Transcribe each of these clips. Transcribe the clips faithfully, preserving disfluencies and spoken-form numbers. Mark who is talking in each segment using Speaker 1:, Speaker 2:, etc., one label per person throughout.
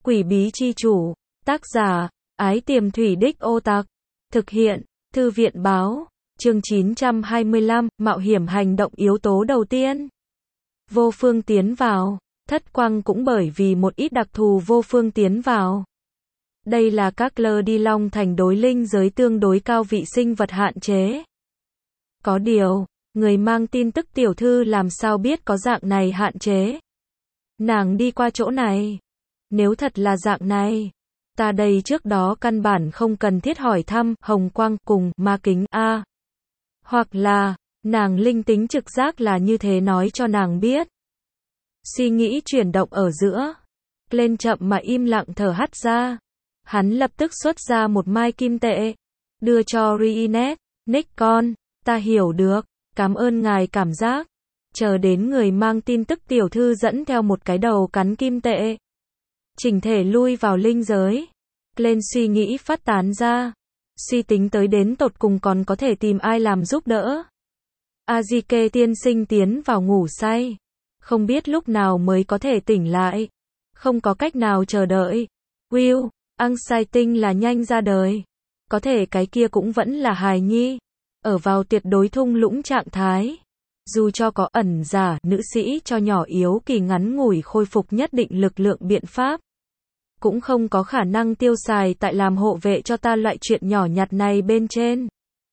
Speaker 1: Quỷ bí chi chủ. Tác giả, Ái Tiềm Thủy Đích Ô Tặc. Thực hiện, Thư viện báo. Chương chín trăm hai mươi lăm, mạo hiểm hành động yếu tố đầu tiên. Vô phương tiến vào. Thất quang cũng bởi vì một ít đặc thù vô phương tiến vào. Đây là các lơ đi long thành đối linh giới tương đối cao vị sinh vật hạn chế. Có điều, người mang tin tức tiểu thư làm sao biết có dạng này hạn chế. Nàng đi qua chỗ này. Nếu thật là dạng này, ta đây trước đó căn bản không cần thiết hỏi thăm hồng quang cùng ma kính a. Hoặc là, nàng linh tính trực giác là như thế nói cho nàng biết. Suy nghĩ chuyển động ở giữa. Lên chậm mà im lặng thở hắt ra. Hắn lập tức xuất ra một mai kim tệ. Đưa cho Riinet. Nick con, ta hiểu được. Cảm ơn ngài cảm giác. Chờ đến người mang tin tức tiểu thư dẫn theo một cái đầu cắn kim tệ. Chỉnh thể lui vào linh giới. Lên suy nghĩ phát tán ra. Suy tính tới đến tột cùng còn có thể tìm ai làm giúp đỡ. Azike tiên sinh tiến vào ngủ say. Không biết lúc nào mới có thể tỉnh lại. Không có cách nào chờ đợi. Will, Angsai tinh là nhanh ra đời. Có thể cái kia cũng vẫn là hài nhi. Ở vào tuyệt đối thung lũng trạng thái. Dù cho có ẩn giả, nữ sĩ cho nhỏ yếu kỳ ngắn ngủi khôi phục nhất định lực lượng biện pháp. Cũng không có khả năng tiêu xài tại làm hộ vệ cho ta loại chuyện nhỏ nhặt này bên trên.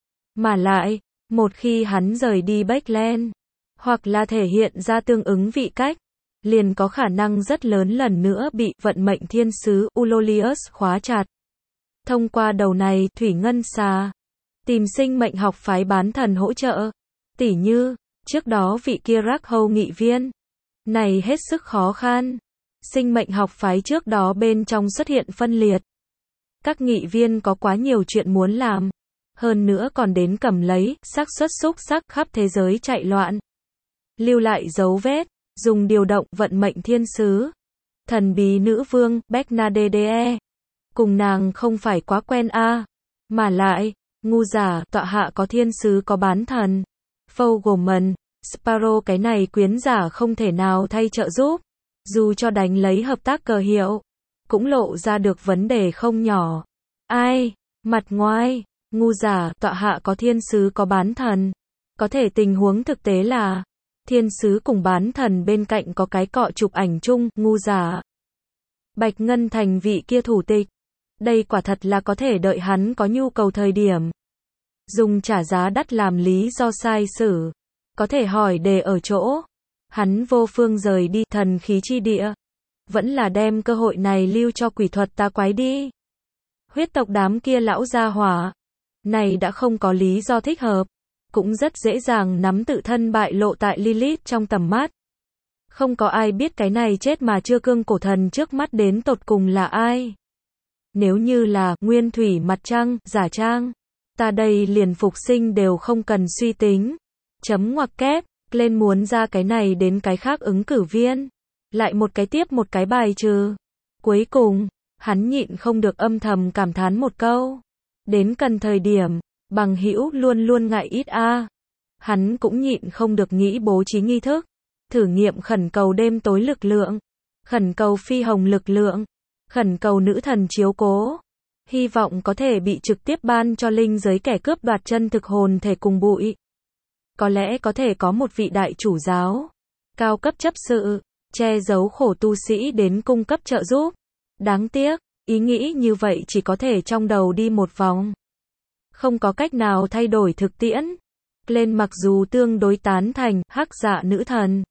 Speaker 1: Mà lại, một khi hắn rời đi Backland, hoặc là thể hiện ra tương ứng vị cách, liền có khả năng rất lớn lần nữa bị vận mệnh thiên sứ Ulolius khóa chặt. Thông qua đầu này, Thủy Ngân Xà, tìm sinh mệnh học phái bán thần hỗ trợ. Tỉ như, trước đó vị kia rắc hầu nghị viên. Này hết sức khó khăn. Sinh mệnh học phái trước đó bên trong xuất hiện phân liệt. Các nghị viên có quá nhiều chuyện muốn làm. Hơn nữa còn đến cầm lấy, xác suất xúc sắc khắp thế giới chạy loạn. Lưu lại dấu vết, dùng điều động vận mệnh thiên sứ. Thần bí nữ vương, Bernadette. Cùng nàng không phải quá quen a à. Mà lại, ngu giả, tọa hạ có thiên sứ có bán thần. Fogelman, Sparrow cái này quyến giả không thể nào thay trợ giúp. Dù cho đánh lấy hợp tác cờ hiệu, cũng lộ ra được vấn đề không nhỏ. Ai? Mặt ngoài, ngu giả, tọa hạ có thiên sứ có bán thần. Có thể tình huống thực tế là, thiên sứ cùng bán thần bên cạnh có cái cọ chụp ảnh chung, ngu giả. Bạch Ngân Thành vị kia thủ tịch. Đây quả thật là có thể đợi hắn có nhu cầu thời điểm. Dùng trả giá đắt làm lý do sai sử. Có thể hỏi đề ở chỗ. Hắn vô phương rời đi thần khí chi địa. Vẫn là đem cơ hội này lưu cho quỷ thuật ta quái đi. Huyết tộc đám kia lão gia hỏa. Này đã không có lý do thích hợp. Cũng rất dễ dàng nắm tự thân bại lộ tại Lilith trong tầm mắt. Không có ai biết cái này chết mà chưa cương cổ thần trước mắt đến tột cùng là ai. Nếu như là nguyên thủy mặt trăng, giả trang. Ta đây liền phục sinh đều không cần suy tính. Chấm ngoặc kép. Lên muốn ra cái này đến cái khác ứng cử viên. Lại một cái tiếp một cái bài trừ. Cuối cùng, hắn nhịn không được âm thầm cảm thán một câu. Đến cần thời điểm, bằng hữu luôn luôn ngại ít a. À. Hắn cũng nhịn không được nghĩ bố trí nghi thức. Thử nghiệm khẩn cầu đêm tối lực lượng. Khẩn cầu phi hồng lực lượng. Khẩn cầu nữ thần chiếu cố. Hy vọng có thể bị trực tiếp ban cho linh giới kẻ cướp đoạt chân thực hồn thể cùng bụi. Có lẽ có thể có một vị đại chủ giáo, cao cấp chấp sự, che giấu khổ tu sĩ đến cung cấp trợ giúp. Đáng tiếc, ý nghĩ như vậy chỉ có thể trong đầu đi một vòng. Không có cách nào thay đổi thực tiễn. Lên mặc dù tương đối tán thành hắc dạ nữ thần.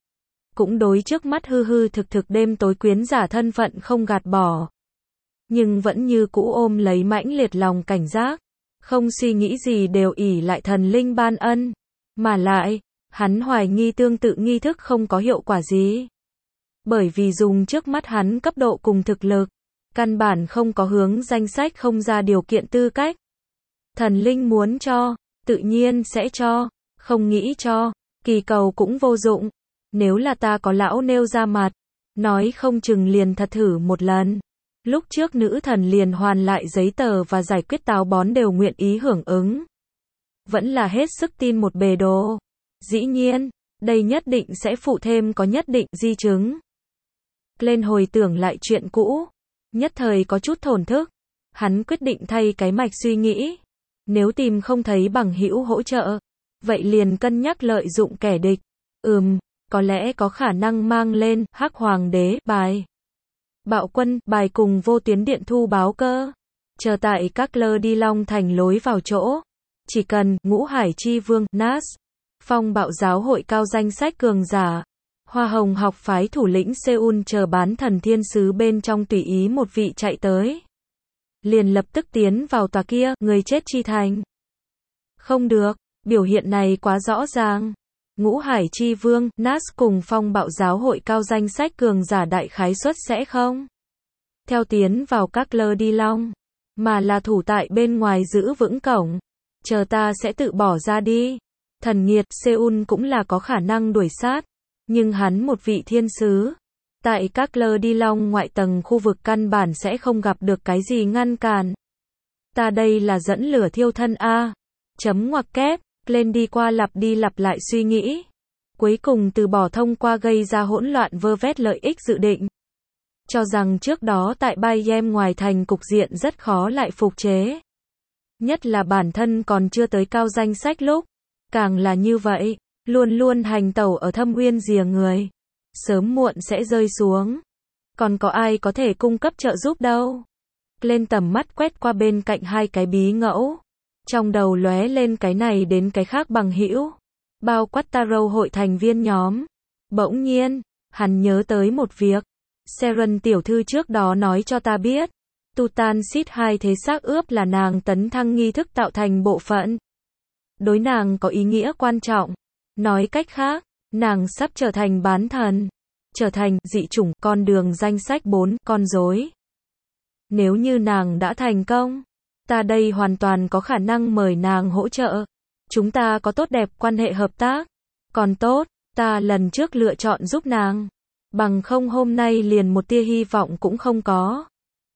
Speaker 1: Cũng đối trước mắt hư hư thực thực đêm tối quyến giả thân phận không gạt bỏ. Nhưng vẫn như cũ ôm lấy mãnh liệt lòng cảnh giác. Không suy nghĩ gì đều ỷ lại thần linh ban ân. Mà lại, hắn hoài nghi tương tự nghi thức không có hiệu quả gì. Bởi vì dùng trước mắt hắn cấp độ cùng thực lực, căn bản không có hướng danh sách không ra điều kiện tư cách. Thần linh muốn cho, tự nhiên sẽ cho, không nghĩ cho, kỳ cầu cũng vô dụng. Nếu là ta có lão nêu ra mặt, nói không chừng liền thật thử một lần. Lúc trước nữ thần liền hoàn lại giấy tờ và giải quyết táo bón đều nguyện ý hưởng ứng. Vẫn là hết sức tin một bề đồ. Dĩ nhiên, đây nhất định sẽ phụ thêm có nhất định di chứng. Lên hồi tưởng lại chuyện cũ, Nhất thời có chút thổn thức. Hắn quyết định thay cái mạch suy nghĩ. Nếu tìm không thấy bằng hữu hỗ trợ, vậy liền cân nhắc lợi dụng kẻ địch. Ừm, có lẽ có khả năng mang lên Hắc Hoàng đế bài. Bạo quân bài cùng vô tuyến điện thu báo cơ. Chờ tại các lơ đi Long Thành lối vào chỗ. Chỉ cần Ngũ Hải Chi Vương Nas, Phong Bạo giáo hội cao danh sách cường giả, Hoa Hồng học phái thủ lĩnh Seoul chờ bán thần thiên sứ bên trong tùy ý một vị chạy tới. Liền lập tức tiến vào tòa kia, người chết chi thành. Không được, biểu hiện này quá rõ ràng. Ngũ Hải Chi Vương, Nas cùng Phong Bạo giáo hội cao danh sách cường giả đại khái suất sẽ không theo tiến vào các lơ đi Long, mà là thủ tại bên ngoài giữ vững cổng. Chờ ta sẽ tự bỏ ra đi. Thần nghiệt, Seoul cũng là có khả năng đuổi sát. Nhưng hắn một vị thiên sứ. Tại các lơ đi Long ngoại tầng khu vực căn bản sẽ không gặp được cái gì ngăn cản. Ta đây là dẫn lửa thiêu thân A. Chấm ngoặc kép, lên đi qua lặp đi lặp lại suy nghĩ. Cuối cùng từ bỏ thông qua gây ra hỗn loạn vơ vét lợi ích dự định. Cho rằng trước đó tại Bayern ngoài thành cục diện rất khó lại phục chế. Nhất là bản thân còn chưa tới cao danh sách lúc. Càng là như vậy, luôn luôn hành tẩu ở thâm uyên rìa người. Sớm muộn sẽ rơi xuống. Còn có ai có thể cung cấp trợ giúp đâu. Lên tầm mắt quét qua bên cạnh hai cái bí ngẫu. Trong đầu lóe lên cái này đến cái khác bằng hữu. Bao quát Taro hội thành viên nhóm. Bỗng nhiên, hắn nhớ tới một việc. Seren tiểu thư trước đó nói cho ta biết. Tutan Sit hai thế xác ướp là nàng tấn thăng nghi thức tạo thành bộ phận. Đối nàng có ý nghĩa quan trọng. Nói cách khác, nàng sắp trở thành bán thần. Trở thành dị chủng con đường danh sách bốn con rối. Nếu như nàng đã thành công, ta đây hoàn toàn có khả năng mời nàng hỗ trợ. Chúng ta có tốt đẹp quan hệ hợp tác. Còn tốt, ta lần trước lựa chọn giúp nàng. Bằng không hôm nay liền một tia hy vọng cũng không có.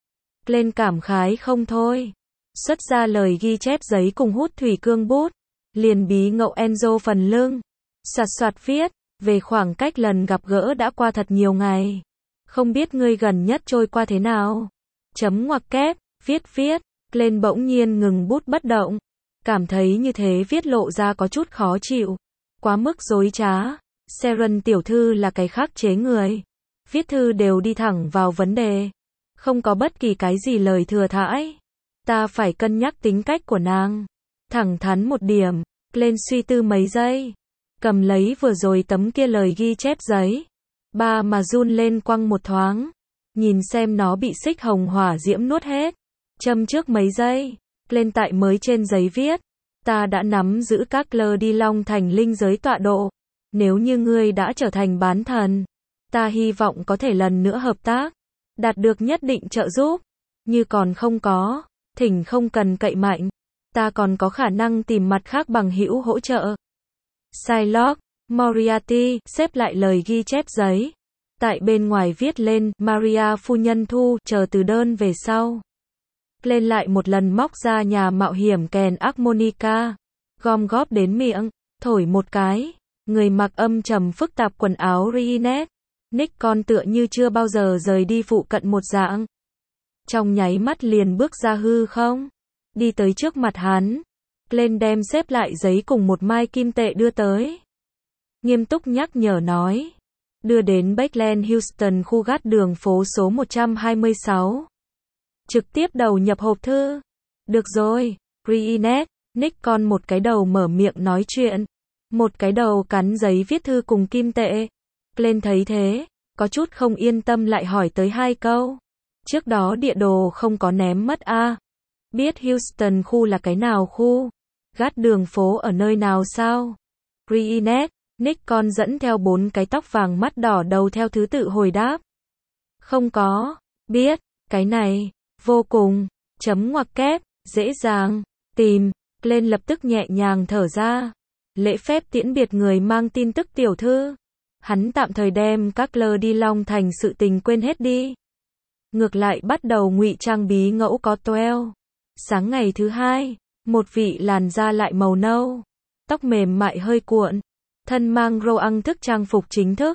Speaker 1: Lên cảm khái không thôi. Xuất ra lời ghi chép giấy cùng hút thủy cương bút. Liền bí ngậu Enzo phần lưng. Soạt soạt viết. Về khoảng cách lần gặp gỡ đã qua thật nhiều ngày. Không biết ngươi gần nhất trôi qua thế nào. Chấm ngoặc kép. Viết viết. Lên bỗng nhiên ngừng bút bất động. Cảm thấy như thế viết lộ ra có chút khó chịu. Quá mức dối trá. Seren tiểu thư là cái khắc chế người. Viết thư đều đi thẳng vào vấn đề. Không có bất kỳ cái gì lời thừa thãi. Ta phải cân nhắc tính cách của nàng. Thẳng thắn một điểm. Lên suy tư mấy giây. Cầm lấy vừa rồi tấm kia lời ghi chép giấy. Ba mà run lên quăng một thoáng. Nhìn xem nó bị xích hồng hỏa diễm nuốt hết. Châm trước mấy giây. Lên tại mới trên giấy viết. Ta đã nắm giữ các lơ đi Long thành linh giới tọa độ. Nếu như ngươi đã trở thành bán thần, ta hy vọng có thể lần nữa hợp tác. Đạt được nhất định trợ giúp. Như còn không có, thỉnh không cần cậy mạnh. Ta còn có khả năng tìm mặt khác bằng hữu hỗ trợ. Psylocke, Moriarty, xếp lại lời ghi chép giấy. Tại bên ngoài viết lên, Maria phu nhân thu, chờ từ đơn về sau. Lên lại một lần móc ra nhà mạo hiểm kèn harmonica. Gom góp đến miệng, thổi một cái. Người mặc âm trầm phức tạp quần áo Reinette. Nick con tựa như chưa bao giờ rời đi phụ cận một dạng. Trong nháy mắt liền bước ra hư không. Đi tới trước mặt hắn. Lên đem xếp lại giấy cùng một mai kim tệ đưa tới. Nghiêm túc nhắc nhở nói. Đưa đến Bakeland Houston khu gác đường phố số một trăm hai mươi sáu. Trực tiếp đầu nhập hộp thư. Được rồi, Reinette. Nick con một cái đầu mở miệng nói chuyện. Một cái đầu cắn giấy viết thư cùng kim tệ. Lên thấy thế, có chút không yên tâm lại hỏi tới hai câu. Trước đó địa đồ không có ném mất a à? Biết Houston khu là cái nào khu? Gác đường phố ở nơi nào sao? Reinette, Nick con dẫn theo bốn cái tóc vàng mắt đỏ đầu theo thứ tự hồi đáp. Không có, biết, cái này, vô cùng, chấm ngoặc kép, dễ dàng, tìm, lên lập tức nhẹ nhàng thở ra. Lễ phép tiễn biệt người mang tin tức tiểu thư. Hắn tạm thời đem các lơ đi Long thành sự tình quên hết đi. Ngược lại bắt đầu ngụy trang bí ngẫu có toel. Sáng ngày thứ hai, một vị làn da lại màu nâu. Tóc mềm mại hơi cuộn. Thân mang râu ăn thức trang phục chính thức.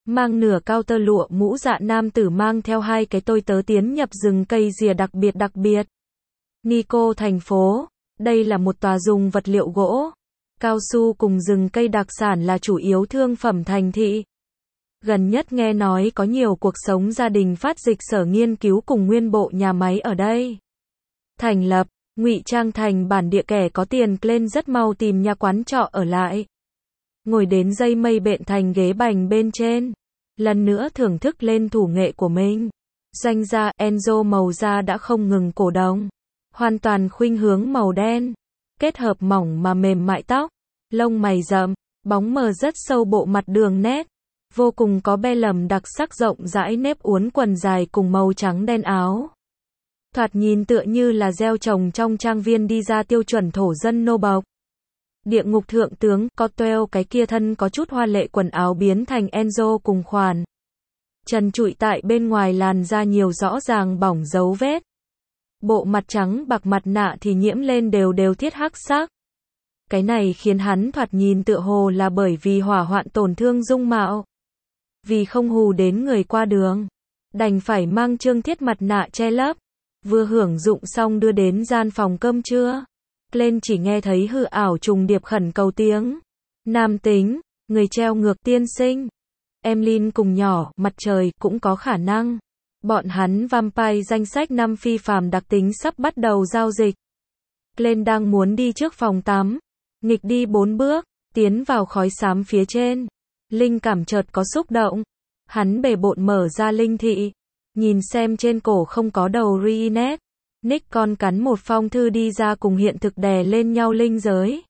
Speaker 1: Mang nửa cao tơ lụa mũ dạ nam tử mang theo hai cái tôi tớ tiến nhập rừng cây rìa đặc biệt đặc biệt. Nico thành phố. Đây là một tòa dùng vật liệu gỗ, cao su cùng rừng cây đặc sản là chủ yếu thương phẩm thành thị. Gần nhất nghe nói có nhiều cuộc sống gia đình phát dịch sở nghiên cứu cùng nguyên bộ nhà máy ở đây. Thành lập, ngụy trang thành bản địa kẻ có tiền, Glenn rất mau tìm nhà quán trọ ở lại. Ngồi đến dây mây bện thành ghế bành bên trên. Lần nữa thưởng thức lên thủ nghệ của mình. Doanh gia Enzo màu da đã không ngừng cổ động. Hoàn toàn khuynh hướng màu đen. Kết hợp mỏng mà mềm mại tóc. Lông mày rậm, bóng mờ rất sâu, bộ mặt đường nét. Vô cùng có be lầm đặc sắc, rộng rãi nếp uốn quần dài cùng màu trắng đen áo. Thoạt nhìn tựa như là gieo trồng trong trang viên đi ra tiêu chuẩn thổ dân nô bộc. Địa ngục thượng tướng, Cotwell cái kia thân có chút hoa lệ quần áo biến thành Enzo cùng khoản. Trần trụi tại bên ngoài, làn da nhiều rõ ràng bỏng dấu vết. Bộ mặt trắng bạc, mặt nạ thì nhiễm lên đều đều thiết hắc sắc. Cái này khiến hắn thoạt nhìn tựa hồ là bởi vì hỏa hoạn tổn thương dung mạo. Vì không hù đến người qua đường, đành phải mang trương thiết mặt nạ che lấp. Vừa hưởng dụng xong đưa đến gian phòng cơm trưa. Lên chỉ nghe thấy hư ảo trùng điệp khẩn cầu tiếng. Nam tính, người treo ngược tiên sinh. Emlyn cùng nhỏ, mặt trời, cũng có khả năng. Bọn hắn vampire danh sách năm phi phàm đặc tính sắp bắt đầu giao dịch. Lên đang muốn đi trước phòng tắm. Nghịch đi bốn bước, tiến vào khói xám phía trên. Linh cảm chợt có xúc động. Hắn bề bộn mở ra linh thị. Nhìn xem trên cổ không có đầu Reenet. Nick con cắn một phong thư đi ra, cùng hiện thực đè lên nhau linh giới.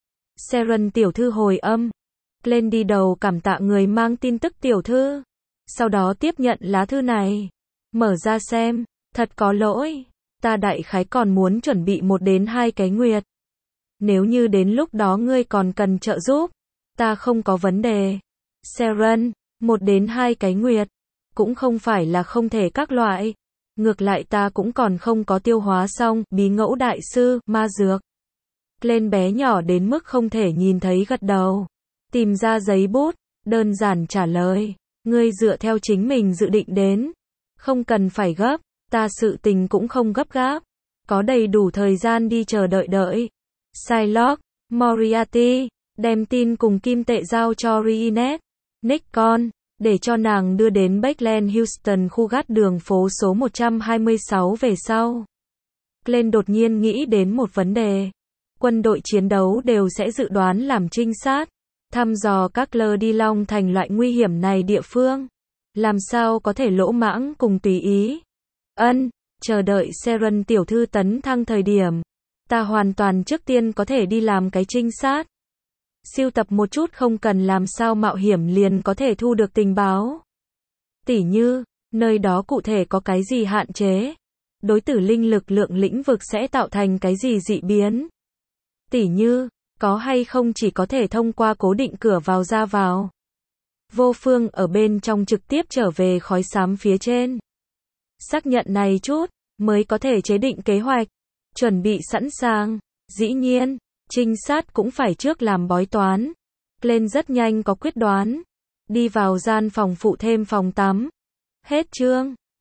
Speaker 1: Seren tiểu thư hồi âm. Lên đi đầu cảm tạ người mang tin tức tiểu thư. Sau đó tiếp nhận lá thư này. Mở ra xem. Thật có lỗi. Ta đại khái còn muốn chuẩn bị một đến hai cái nguyệt. Nếu như đến lúc đó ngươi còn cần trợ giúp, ta không có vấn đề. Seren, một đến hai cái nguyệt. Cũng không phải là không thể các loại. Ngược lại ta cũng còn không có tiêu hóa xong, bí ngẫu đại sư, ma dược. Lên bé nhỏ đến mức không thể nhìn thấy gật đầu. Tìm ra giấy bút, đơn giản trả lời. Ngươi dựa theo chính mình dự định đến. Không cần phải gấp, ta sự tình cũng không gấp gáp. Có đầy đủ thời gian đi chờ đợi đợi. Psylocke, Moriarty, đem tin cùng kim tệ giao cho Reenet. Nick con. Để cho nàng đưa đến Backland Houston, khu gác đường phố số một trăm hai mươi sáu về sau. Glenn đột nhiên nghĩ đến một vấn đề. Quân đội chiến đấu đều sẽ dự đoán làm trinh sát, thăm dò các lơ đi Long Thành loại nguy hiểm này địa phương. Làm sao có thể lỗ mãng cùng tùy ý. Ân, chờ đợi Seren tiểu thư tấn thăng thời điểm. Ta hoàn toàn trước tiên có thể đi làm cái trinh sát. Siêu tập một chút, không cần làm sao mạo hiểm liền có thể thu được tình báo. Tỉ như, nơi đó cụ thể có cái gì hạn chế. Đối tử linh lực lượng lĩnh vực sẽ tạo thành cái gì dị biến. Tỉ như, có hay không chỉ có thể thông qua cố định cửa vào ra vào. Vô phương ở bên trong trực tiếp trở về khói xám phía trên. Xác nhận này chút, mới có thể chế định kế hoạch. Chuẩn bị sẵn sàng. Dĩ nhiên, trinh sát cũng phải trước làm bói toán. Lên rất nhanh có quyết đoán. Đi vào gian phòng phụ thêm phòng tắm. Hết chương.